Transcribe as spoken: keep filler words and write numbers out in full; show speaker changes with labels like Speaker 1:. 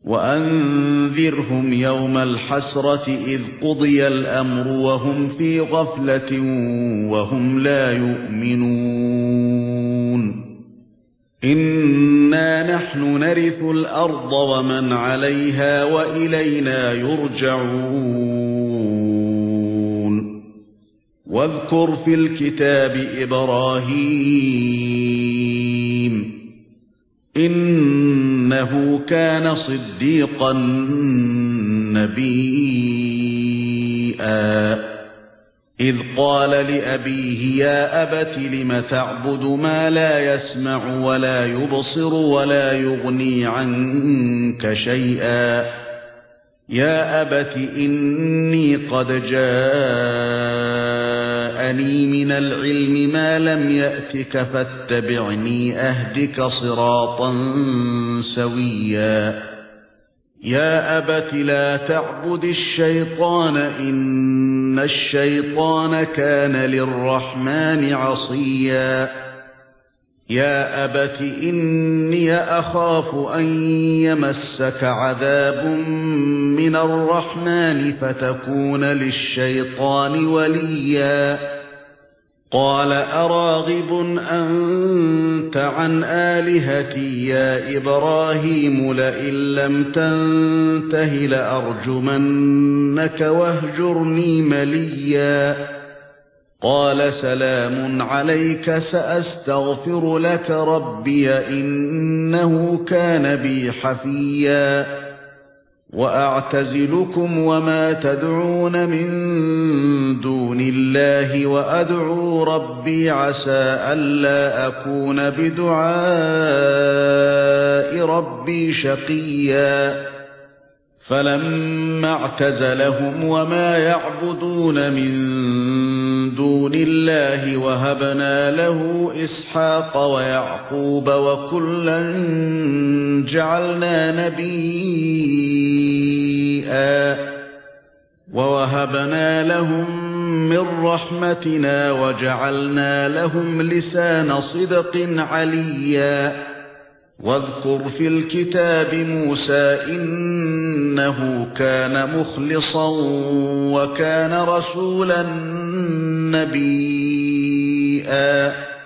Speaker 1: وأنذرهم يوم الحسرة إذ قضي الأمر وهم في غفلة وهم لا يؤمنون إنا نحن نرث الأرض ومن عليها وإلينا يرجعون واذكر في الكتاب إبراهيم إنه كان صديقا نبيا إذ قال لأبيه يا أبت لم تعبد ما لا يسمع ولا يبصر ولا يغني عنك شيئا يا أبت إني قد جاءني من العلم ما لم يأتك فاتبعني أهدك صراطا سويا يا أبت لا تعبد الشيطان إن الشيطان كان للرحمن عصيا يا أبت إني أخاف أن يمسك عذاب من الرحمن فتكون للشيطان وليا قال أراغب أنت عن آلهتي يا إبراهيم لئن لم تنته لأرجمنك واهجرني مليا قال سلام عليك سأستغفر لك ربي إنه كان بي حفيا وأعتزلكم وما تدعون من دون الله وأدعو ربي عسى ألا أكون بدعاء ربي شقيا فلما اعتزلهم وما يعبدون من دون الله وهبنا له إسحاق ويعقوب وكلا جعلنا نبيا ووهبنا لهم من رحمتنا وجعلنا لهم لسان صدق عليا واذكر في الكتاب موسى إنه كان مخلصا وكان رسولا نبيا